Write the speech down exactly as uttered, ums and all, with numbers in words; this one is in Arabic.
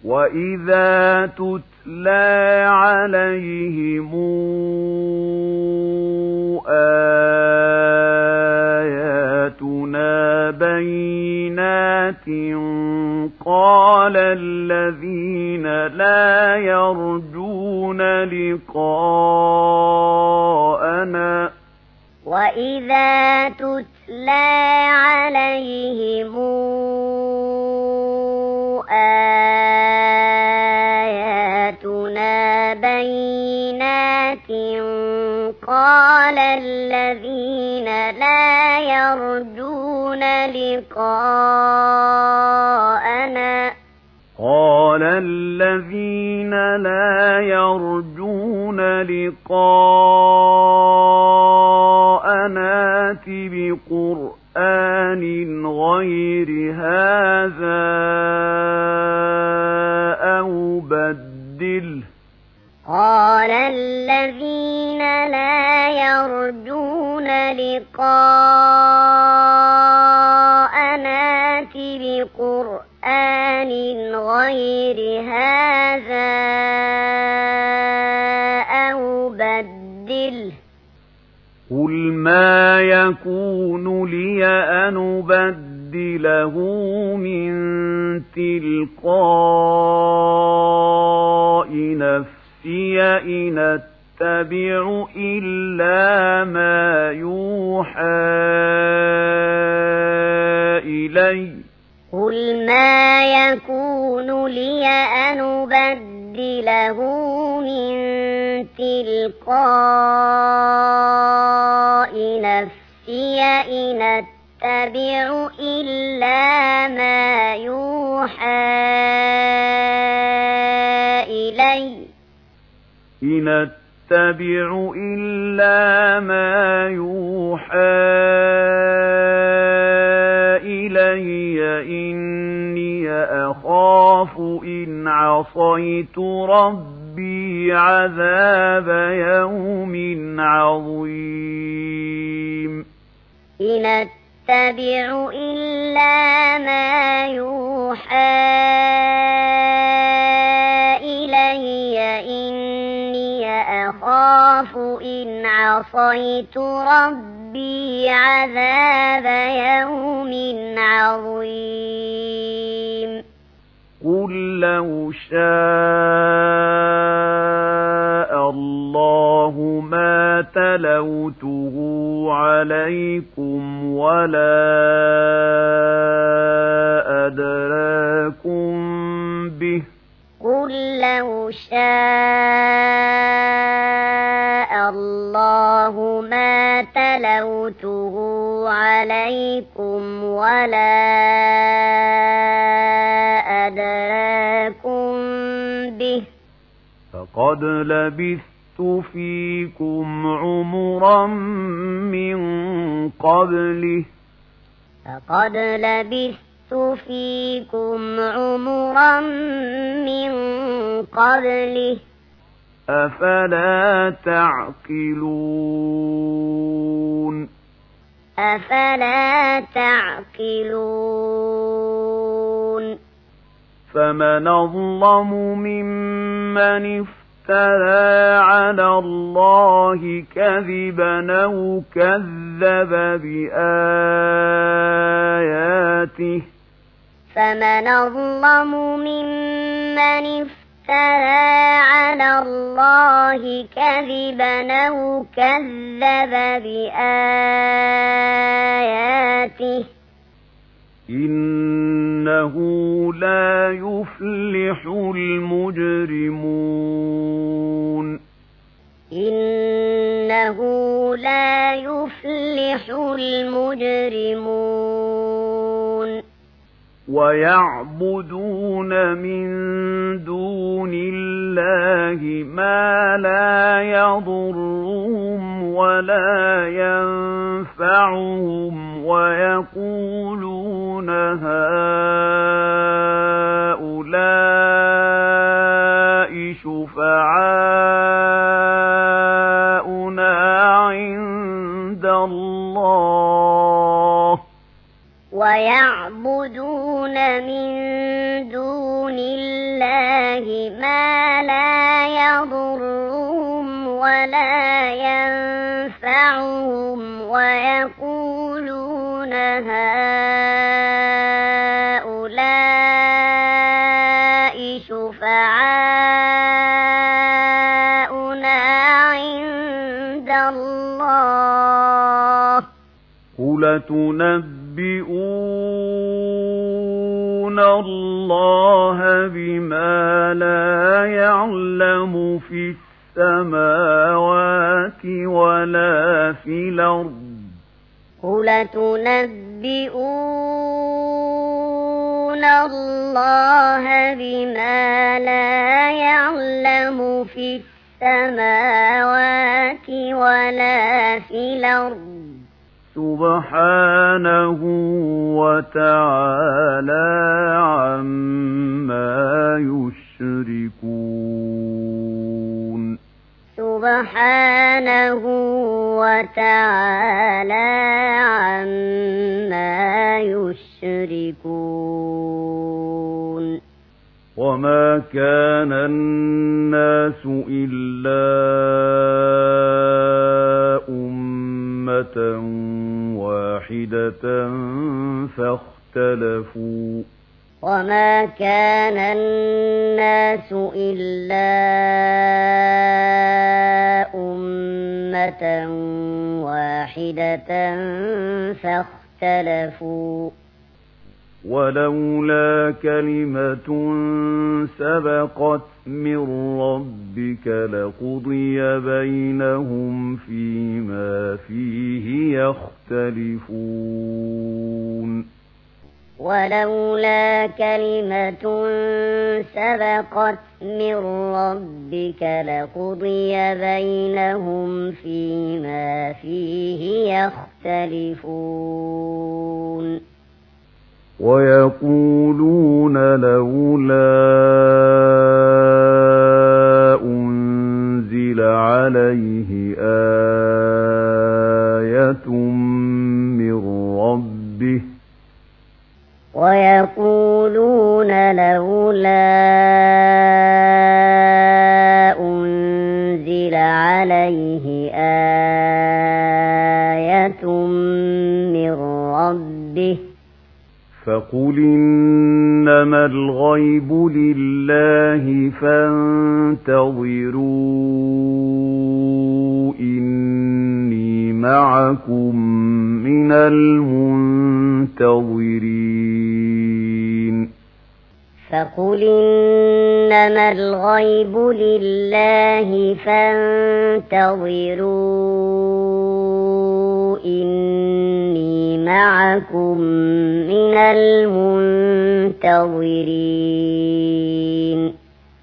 وَإِذَا تُتْلَىٰ عَلَيْهِمْ آيَاتُنَا بَيِّنَاتٍ قَالَ الَّذِينَ لَا يَرْجُونَ لِقَاءَنَا وَإِذَا تُتْلَىٰ عَلَيْهِمْ آيَاتُنَا بَيِّنَاتٍ قَالَ الَّذِينَ لَا يَرْجُونَ لِقَاءَنَا قَالَ الَّذِينَ لَا يَرْجُونَ لِقَاءَنَا ائْتِ بِقُرْآنٍ غَيْرِ هَٰذَا أَوْ بَدِّلْهُ قَالَ الَّذِينَ لَا يَرْجُونَ لِقَاءَنَا ائْتِ بِقُرْآنٍ غَيْرِ هَٰذَا أَوْ بَدِّلْهُ قُلْ مَا يَكُونُ لِيَ أَنْ أُبَدِّلَهُ مِن تِلْقَاءِ نَفْسِي إِنْ أَتَّبِعُ إِلَّا مَا يُوحَىٰ إِلَيَّ قُلْ مَا يَكُونُ لِيَ أَنْ أُبَدِّلَهُ مِن تِلْقَاءِ نَفْسِي إِنْ أَتَّبِعُ إِلَّا مَا يُوحَىٰ إِلَيَّ إِنْ أَتَّبِعُ إِلَّا مَا يُوحَىٰ إِلَيَّ إِنِّي أَخَافُ إِنْ عَصَيْتُ رَبِّي عَذَابَ يَوْمٍ عَظِيمٍ إِنْ أَتَّبِعُ إِلَّا مَا يُوحَىٰ إِلَيَّ إِنِّي أَخَافُ إِنْ عَصَيْتُ رَبِّي عَذَابَ يَوْمٍ عَظِيمٍ قُل لَّوْ شَاءَ اللَّهُ مَا تَلَوْتُهُ عَلَيْكُمْ وَلَا أَدْرَاكُم بِهِ قُل لَّوْ شَاءَ اللَّهُ مَا تَلَوْتُهُ عَلَيْكُمْ وَلَا أَدْرَاكُم بِهِ فَقَدْ لَبِثْتُ فِيكُمْ عُمُرًا مِّن قَبْلِهِ فَقَدْ لَبِثْتُ فِيكُمْ عُمُرًا مِّن قَبْلِهِ أَفَلَا تَعْقِلُونَ أَفَلَا تَعْقِلُونَ فَمَنْ أَظْلَمُ مِمَّنِ افْتَرَىٰ عَلَى اللَّهِ كَذِبًا أَوْ كَذَّبَ بِآيَاتِهِ فَمَنْ أَظْلَمُ مِمَّنِ افْتَرَىٰ عَلَى اللَّهِ كَذِبًا أَوْ كَذَّبَ بِآيَاتِهِ إِنَّهُ لَا يُفْلِحُ الْمُجْرِمُونَ إِنَّهُ لَا يُفْلِحُ الْمُجْرِمُونَ وَيَعْبُدُونَ مِن دُونِ اللَّهِ مَا لَا يَضُرُّهُمْ وَلَا يَنفَعُهُمْ وَيَقُولُونَ هَٰؤُلَاءِ شُفَعَاؤُنَا عِندَ اللَّهِ وَيَعْبُدُونَ مِن دُونِ اللَّهِ الله ما لا يضرهم ولا ينفعهم ويقولون هؤلاء شفعاؤنا عند الله قل تنبئون الله بما لا يعلم في السماوات ولا في الأرض قل تنبئون الله بما لا يعلم في السماوات ولا في الأرض سبحانه وتعالى عما يشركون سبحانه وتعالى عما يشركون وما كان الناس إلا أمة واحدة فاختلفوا وما كان الناس إلا أمة واحدة فاختلفوا ولولا كلمة سبقت من ربك لقضي بينهم فيما فيه يختلفون ولولا كلمة سبقت من ربك لقضي بينهم فيما فيه يختلفون ويقولون لولا أنزل عليه آية من ربه ويقولون لولا أنزل عليه آية من ربه فقل إنما الغيب لله فانتظروا إني معكم من المنتظرين فقل إنما الغيب لله فانتظروا إني معكم من المنتظرين